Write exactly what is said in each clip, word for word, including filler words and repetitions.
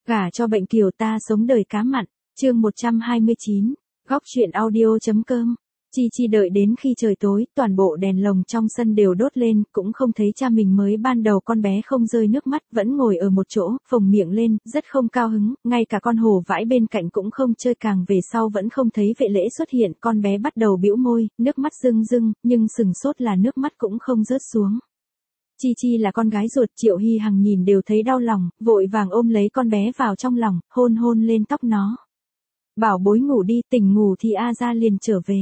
Gả cho bệnh kiều ta sống đời cá mặn, chương một trăm hai mươi chín, góc truyện audio.com. Chi Chi đợi đến khi trời tối, toàn bộ đèn lồng trong sân đều đốt lên, cũng không thấy cha mình mới ban đầu con bé không rơi nước mắt, vẫn ngồi ở một chỗ, phồng miệng lên, rất không cao hứng, ngay cả con hổ vãi bên cạnh cũng không chơi, càng về sau vẫn không thấy vệ lễ xuất hiện, con bé bắt đầu bĩu môi, nước mắt rưng rưng, nhưng sừng sốt là nước mắt cũng không rớt xuống. Chi Chi là con gái ruột, Triệu Hy Hằng nhìn đều thấy đau lòng, vội vàng ôm lấy con bé vào trong lòng, hôn hôn lên tóc nó. Bảo bối ngủ đi, tỉnh ngủ thì A ra liền trở về.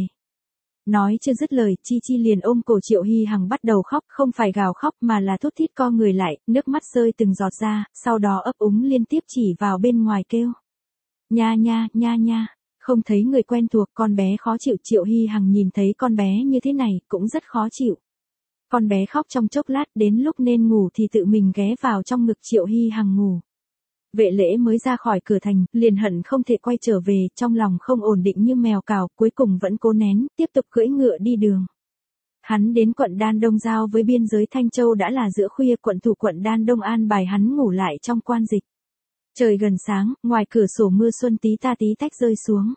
Nói chưa dứt lời, Chi Chi liền ôm cổ Triệu Hy Hằng bắt đầu khóc, không phải gào khóc mà là thút thít co người lại, nước mắt rơi từng giọt ra, sau đó ấp úng liên tiếp chỉ vào bên ngoài kêu. Nha nha, nha nha, không thấy người quen thuộc, con bé khó chịu. Triệu Hy Hằng nhìn thấy con bé như thế này, cũng rất khó chịu. Con bé khóc trong chốc lát, đến lúc nên ngủ thì tự mình ghé vào trong ngực Triệu Hy Hằng ngủ. Vệ lễ mới ra khỏi cửa thành, liền hận không thể quay trở về, trong lòng không ổn định như mèo cào, cuối cùng vẫn cố nén, tiếp tục cưỡi ngựa đi đường. Hắn đến quận Đan Đông giao với biên giới Thanh Châu đã là giữa khuya, quận thủ quận Đan Đông an bài hắn ngủ lại trong quan dịch. Trời gần sáng, ngoài cửa sổ mưa xuân tí ta tí tách rơi xuống.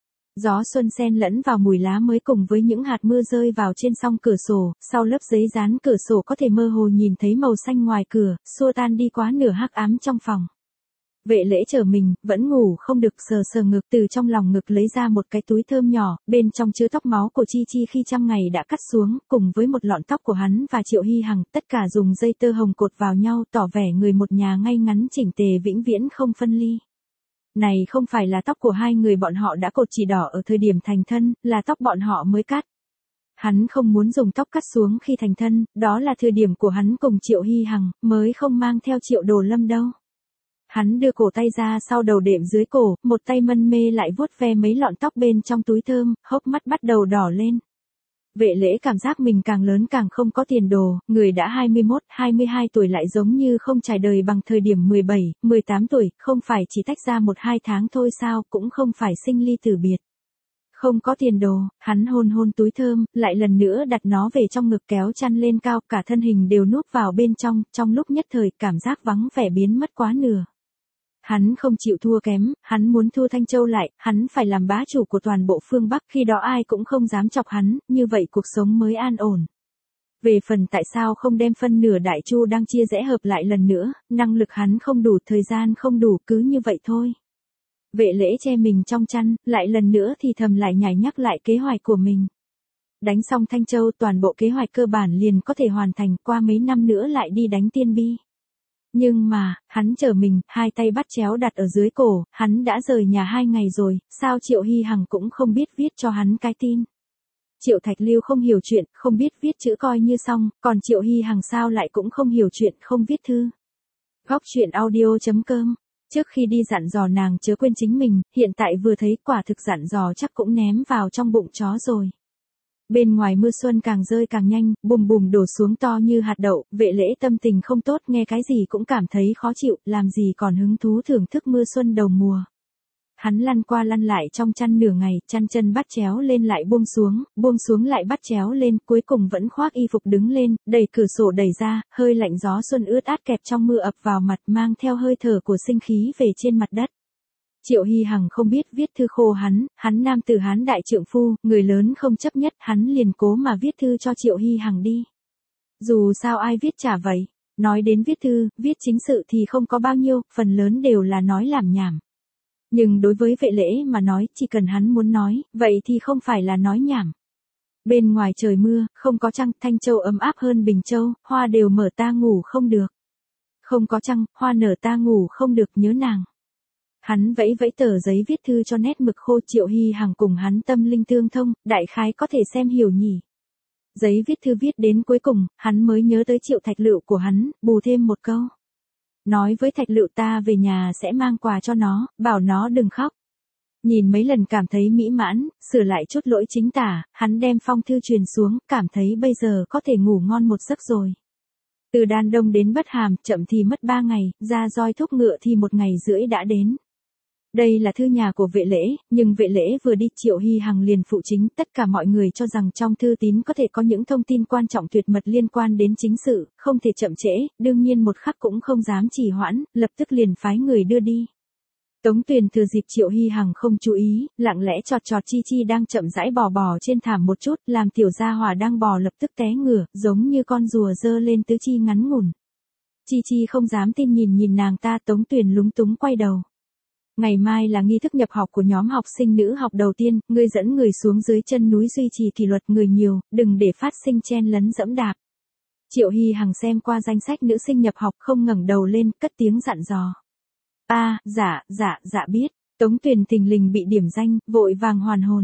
Gió xuân xen lẫn vào mùi lá mới cùng với những hạt mưa rơi vào trên song cửa sổ, sau lớp giấy dán cửa sổ có thể mơ hồ nhìn thấy màu xanh ngoài cửa, xua tan đi quá nửa hắc ám trong phòng. Vệ lễ trở mình, vẫn ngủ không được, sờ sờ ngực, từ trong lòng ngực lấy ra một cái túi thơm nhỏ, bên trong chứa tóc máu của Chi Chi khi trăm ngày đã cắt xuống, cùng với một lọn tóc của hắn và Triệu Hy Hằng, tất cả dùng dây tơ hồng cột vào nhau, tỏ vẻ người một nhà ngay ngắn chỉnh tề vĩnh viễn không phân ly. Này không phải là tóc của hai người bọn họ đã cột chỉ đỏ ở thời điểm thành thân, là tóc bọn họ mới cắt. Hắn không muốn dùng tóc cắt xuống khi thành thân, đó là thời điểm của hắn cùng Triệu Hy Hằng, mới không mang theo Triệu Đồ Lâm đâu. Hắn đưa cổ tay ra sau đầu đệm dưới cổ, một tay mân mê lại vuốt ve mấy lọn tóc bên trong túi thơm, hốc mắt bắt đầu đỏ lên. Vệ lễ cảm giác mình càng lớn càng không có tiền đồ, người đã hai mươi mốt, hai mươi hai tuổi lại giống như không trải đời bằng thời điểm mười bảy, mười tám tuổi, không phải chỉ tách ra một hai tháng thôi sao, cũng không phải sinh ly tử biệt. Không có tiền đồ, hắn hôn hôn túi thơm, lại lần nữa đặt nó về trong ngực, kéo chăn lên cao, cả thân hình đều núp vào bên trong, trong lúc nhất thời cảm giác vắng vẻ biến mất quá nửa. Hắn không chịu thua kém, hắn muốn thua Thanh Châu lại, hắn phải làm bá chủ của toàn bộ phương Bắc, khi đó ai cũng không dám chọc hắn, như vậy cuộc sống mới an ổn. Về phần tại sao không đem phân nửa Đại Chu đang chia rẽ hợp lại lần nữa, năng lực hắn không đủ, thời gian không đủ, cứ như vậy thôi. Vệ lễ che mình trong chăn, lại lần nữa thì thầm lại nhảy nhắc lại kế hoạch của mình. Đánh xong Thanh Châu, toàn bộ kế hoạch cơ bản liền có thể hoàn thành, qua mấy năm nữa lại đi đánh Tiên Bi. Nhưng mà, hắn trở mình, hai tay bắt chéo đặt ở dưới cổ, hắn đã rời nhà hai ngày rồi, sao Triệu Hy Hằng cũng không biết viết cho hắn cái tin. Triệu Thạch Lưu không hiểu chuyện, không biết viết chữ coi như xong, còn Triệu Hy Hằng sao lại cũng không hiểu chuyện, không viết thư. Góc truyện audio.com. Trước khi đi dặn dò nàng chớ quên chính mình, hiện tại vừa thấy quả thực dặn dò chắc cũng ném vào trong bụng chó rồi. Bên ngoài mưa xuân càng rơi càng nhanh, bùm bùm đổ xuống to như hạt đậu, vệ lễ tâm tình không tốt, nghe cái gì cũng cảm thấy khó chịu, làm gì còn hứng thú thưởng thức mưa xuân đầu mùa. Hắn lăn qua lăn lại trong chăn nửa ngày, chăn chân bắt chéo lên lại buông xuống, buông xuống lại bắt chéo lên, cuối cùng vẫn khoác y phục đứng lên, đẩy cửa sổ đẩy ra, hơi lạnh gió xuân ướt át kẹp trong mưa ập vào mặt, mang theo hơi thở của sinh khí về trên mặt đất. Triệu Hy Hằng không biết viết thư khô hắn, hắn nam tử hán đại trượng phu, người lớn không chấp nhất, hắn liền cố mà viết thư cho Triệu Hy Hằng đi. Dù sao ai viết chả vậy, nói đến viết thư, viết chính sự thì không có bao nhiêu, phần lớn đều là nói làm nhảm. Nhưng đối với vệ lễ mà nói, chỉ cần hắn muốn nói, vậy thì không phải là nói nhảm. Bên ngoài trời mưa, không có trăng, Thanh Châu ấm áp hơn Bình Châu, hoa đều mở ta ngủ không được. Không có trăng, hoa nở ta ngủ không được, nhớ nàng. Hắn vẫy vẫy tờ giấy viết thư cho nét mực khô, Triệu Hy Hằng cùng hắn tâm linh tương thông, đại khái có thể xem hiểu nhỉ. Giấy viết thư viết đến cuối cùng, hắn mới nhớ tới Triệu Thạch Lựu của hắn, bù thêm một câu. Nói với Thạch Lựu ta về nhà sẽ mang quà cho nó, bảo nó đừng khóc. Nhìn mấy lần cảm thấy mỹ mãn, sửa lại chút lỗi chính tả, hắn đem phong thư truyền xuống, cảm thấy bây giờ có thể ngủ ngon một giấc rồi. Từ Đan Đông đến Bất Hàm, chậm thì mất ba ngày, ra roi thúc ngựa thì một ngày rưỡi đã đến. Đây là thư nhà của vệ lễ, nhưng vệ lễ vừa đi Triệu Hy Hằng liền phụ chính, tất cả mọi người cho rằng trong thư tín có thể có những thông tin quan trọng tuyệt mật liên quan đến chính sự, không thể chậm trễ, đương nhiên một khắc cũng không dám trì hoãn, lập tức liền phái người đưa đi. Tống Tuyền thừa dịp Triệu Hy Hằng không chú ý, lặng lẽ chọt chọt Chi Chi đang chậm rãi bò bò trên thảm một chút, làm tiểu gia hỏa đang bò lập tức té ngửa, giống như con rùa dơ lên tứ chi ngắn ngủn. Chi Chi không dám tin nhìn nhìn nàng ta, Tống Tuyền lúng túng quay đầu. Ngày mai là nghi thức nhập học của nhóm học sinh nữ học đầu tiên, ngươi dẫn người xuống dưới chân núi duy trì kỷ luật người nhiều, đừng để phát sinh chen lấn dẫm đạp. Triệu Hy Hằng xem qua danh sách nữ sinh nhập học không ngẩng đầu lên, cất tiếng dặn dò. A, à, dạ, dạ, dạ biết. Tống Tuyền thình lình bị điểm danh, vội vàng hoàn hồn.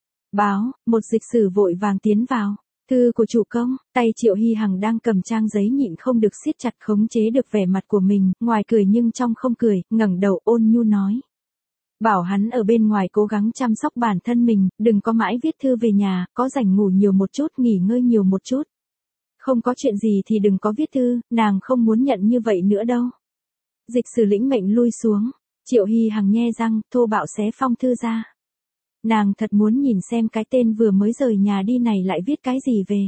Báo, một dịch sử vội vàng tiến vào. Thư của chủ công, tay Triệu Hy Hằng đang cầm trang giấy nhịn không được siết chặt khống chế được vẻ mặt của mình, ngoài cười nhưng trong không cười, ngẩng đầu ôn nhu nói. Bảo hắn ở bên ngoài cố gắng chăm sóc bản thân mình, đừng có mãi viết thư về nhà, có rảnh ngủ nhiều một chút, nghỉ ngơi nhiều một chút. Không có chuyện gì thì đừng có viết thư, nàng không muốn nhận như vậy nữa đâu. Dịch sử lĩnh mệnh lui xuống, Triệu Hy Hằng nhe răng, thô bạo xé phong thư ra. Nàng thật muốn nhìn xem cái tên vừa mới rời nhà đi này lại viết cái gì về.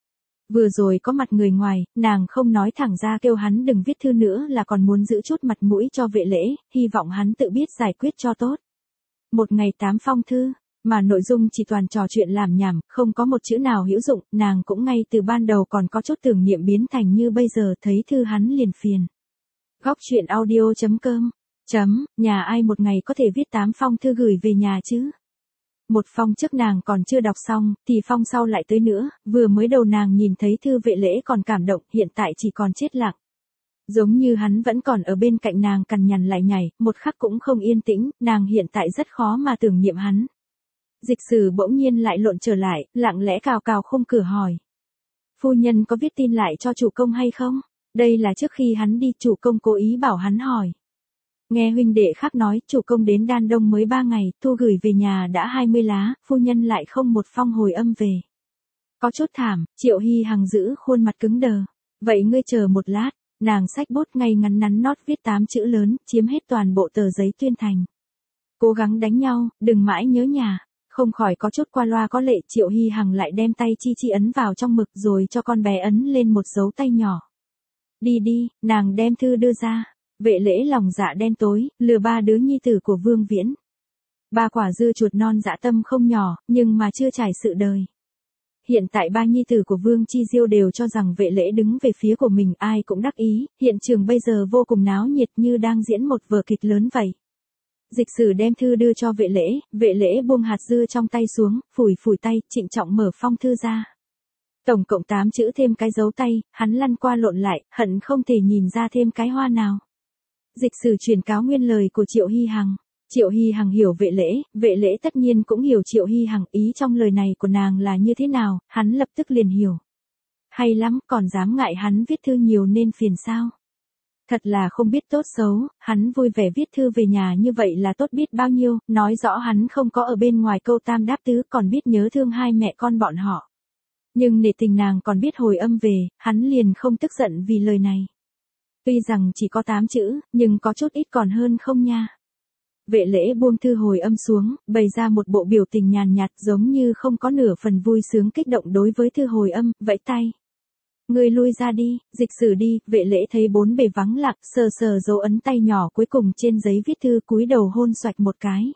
Vừa rồi có mặt người ngoài, nàng không nói thẳng ra kêu hắn đừng viết thư nữa là còn muốn giữ chút mặt mũi cho vệ lễ, hy vọng hắn tự biết giải quyết cho tốt. Một ngày tám phong thư, mà nội dung chỉ toàn trò chuyện làm nhảm, không có một chữ nào hữu dụng, nàng cũng ngay từ ban đầu còn có chút tưởng niệm biến thành như bây giờ thấy thư hắn liền phiền. Góc truyện audio chấm com Chấm, nhà ai một ngày có thể viết tám phong thư gửi về nhà chứ? Một phong trước nàng còn chưa đọc xong, thì phong sau lại tới nữa, vừa mới đầu nàng nhìn thấy thư vệ lễ còn cảm động, hiện tại chỉ còn chết lặng. Giống như hắn vẫn còn ở bên cạnh nàng cằn nhằn lại nhảy, một khắc cũng không yên tĩnh, nàng hiện tại rất khó mà tưởng niệm hắn. Dịch sử bỗng nhiên lại lộn trở lại, lặng lẽ cào cào khung cửa hỏi. Phu nhân có viết tin lại cho chủ công hay không? Đây là trước khi hắn đi, chủ công cố ý bảo hắn hỏi. Nghe huynh đệ khác nói, chủ công đến Đan Đông mới ba ngày, thu gửi về nhà đã hai mươi lá, phu nhân lại không một phong hồi âm về. Có chút thảm, Triệu Hy Hằng giữ khuôn mặt cứng đờ. Vậy ngươi chờ một lát, nàng xách bút ngay ngắn nắn nót viết tám chữ lớn, chiếm hết toàn bộ tờ giấy tuyên thành. Cố gắng đánh nhau, đừng mãi nhớ nhà. Không khỏi có chút qua loa có lệ, Triệu Hy Hằng lại đem tay Chi Chi ấn vào trong mực rồi cho con bé ấn lên một dấu tay nhỏ. Đi đi, nàng đem thư đưa ra. Vệ lễ lòng dạ đen tối, lừa ba đứa nhi tử của Vương Viễn. Ba quả dưa chuột non dạ tâm không nhỏ, nhưng mà chưa trải sự đời. Hiện tại ba nhi tử của Vương Chi Diêu đều cho rằng vệ lễ đứng về phía của mình, ai cũng đắc ý, hiện trường bây giờ vô cùng náo nhiệt như đang diễn một vở kịch lớn vậy. Dịch sử đem thư đưa cho vệ lễ, vệ lễ buông hạt dưa trong tay xuống, phủi phủi tay, trịnh trọng mở phong thư ra. Tổng cộng tám chữ thêm cái dấu tay, hắn lăn qua lộn lại, hận không thể nhìn ra thêm cái hoa nào. Dịch sử truyền cáo nguyên lời của Triệu Hy Hằng. Triệu Hy Hằng hiểu vệ lễ, vệ lễ tất nhiên cũng hiểu Triệu Hy Hằng, ý trong lời này của nàng là như thế nào, hắn lập tức liền hiểu. Hay lắm, còn dám ngại hắn viết thư nhiều nên phiền sao? Thật là không biết tốt xấu, hắn vui vẻ viết thư về nhà như vậy là tốt biết bao nhiêu, nói rõ hắn không có ở bên ngoài câu tam đáp tứ, còn biết nhớ thương hai mẹ con bọn họ. Nhưng nể tình nàng còn biết hồi âm về, hắn liền không tức giận vì lời này. Tuy rằng chỉ có tám chữ, nhưng có chút ít còn hơn không nha. Vệ lễ buông thư hồi âm xuống, bày ra một bộ biểu tình nhàn nhạt giống như không có nửa phần vui sướng kích động đối với thư hồi âm, vẫy tay. Người lui ra đi, dịch sử đi, vệ lễ thấy bốn bề vắng lặng, sờ sờ dấu ấn tay nhỏ cuối cùng trên giấy viết thư cúi đầu hôn xoạch một cái.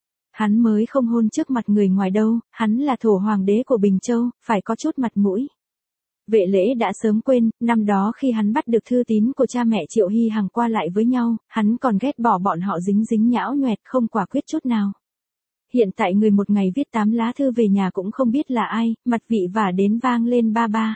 Hắn mới không hôn trước mặt người ngoài đâu, hắn là thổ hoàng đế của Bình Châu, phải có chút mặt mũi. Vệ lễ đã sớm quên, năm đó khi hắn bắt được thư tín của cha mẹ Triệu Hy Hằng qua lại với nhau, hắn còn ghét bỏ bọn họ dính dính nhão nhoẹt không quả quyết chút nào. Hiện tại người một ngày viết tám lá thư về nhà cũng không biết là ai, mặt vị vả đến vang lên ba ba.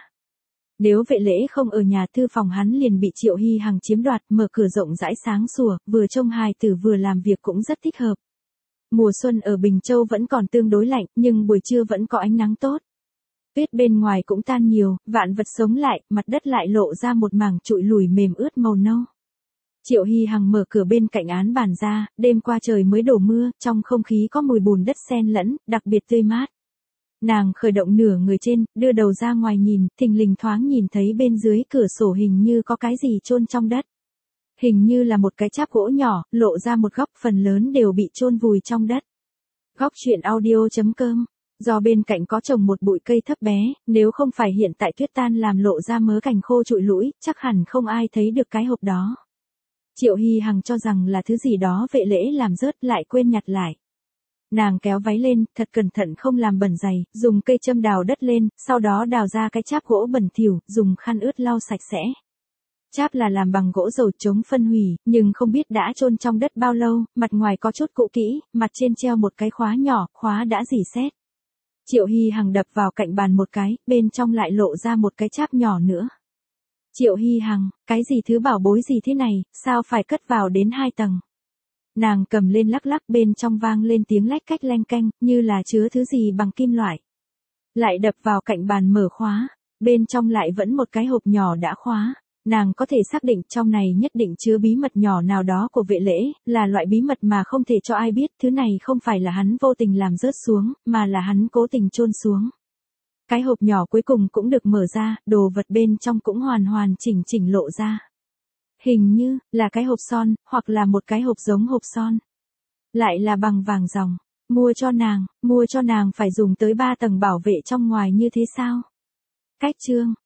Nếu vệ lễ không ở nhà, thư phòng hắn liền bị Triệu Hy Hằng chiếm đoạt, mở cửa rộng rãi sáng sủa, vừa trông hài tử vừa làm việc cũng rất thích hợp. Mùa xuân ở Bình Châu vẫn còn tương đối lạnh, nhưng buổi trưa vẫn có ánh nắng tốt. Tuyết bên ngoài cũng tan nhiều, vạn vật sống lại, mặt đất lại lộ ra một mảng trụi lùi mềm ướt màu nâu. Triệu Hy Hằng mở cửa bên cạnh án bàn ra, đêm qua trời mới đổ mưa, trong không khí có mùi bùn đất xen lẫn, đặc biệt tươi mát. Nàng khởi động nửa người trên, đưa đầu ra ngoài nhìn, thình lình thoáng nhìn thấy bên dưới cửa sổ hình như có cái gì chôn trong đất. Hình như là một cái cháp gỗ nhỏ, lộ ra một góc, phần lớn đều bị chôn vùi trong đất. Góc truyện audio chấm com Do bên cạnh có trồng một bụi cây thấp bé, nếu không phải hiện tại tuyết tan làm lộ ra mớ cành khô trụi lũi, chắc hẳn không ai thấy được cái hộp đó. Triệu Hy Hằng cho rằng là thứ gì đó vệ lễ làm rớt lại quên nhặt lại. Nàng kéo váy lên, thật cẩn thận không làm bẩn giày, dùng cây châm đào đất lên, sau đó đào ra cái cháp gỗ bẩn thỉu, dùng khăn ướt lau sạch sẽ. Cháp là làm bằng gỗ dầu chống phân hủy, nhưng không biết đã chôn trong đất bao lâu, mặt ngoài có chút cũ kỹ, mặt trên treo một cái khóa nhỏ, khóa đã rỉ sét. Triệu Hy Hằng đập vào cạnh bàn một cái, bên trong lại lộ ra một cái cháp nhỏ nữa. Triệu Hy Hằng, cái gì thứ bảo bối gì thế này, sao phải cất vào đến hai tầng? Nàng cầm lên lắc lắc, bên trong vang lên tiếng lách cách leng keng, như là chứa thứ gì bằng kim loại. Lại đập vào cạnh bàn mở khóa, bên trong lại vẫn một cái hộp nhỏ đã khóa. Nàng có thể xác định trong này nhất định chứa bí mật nhỏ nào đó của vệ lễ, là loại bí mật mà không thể cho ai biết, thứ này không phải là hắn vô tình làm rớt xuống, mà là hắn cố tình chôn xuống. Cái hộp nhỏ cuối cùng cũng được mở ra, đồ vật bên trong cũng hoàn hoàn chỉnh chỉnh lộ ra. Hình như là cái hộp son, hoặc là một cái hộp giống hộp son. Lại là bằng vàng ròng, mua cho nàng, mua cho nàng phải dùng tới ba tầng bảo vệ trong ngoài như thế sao? Cách chương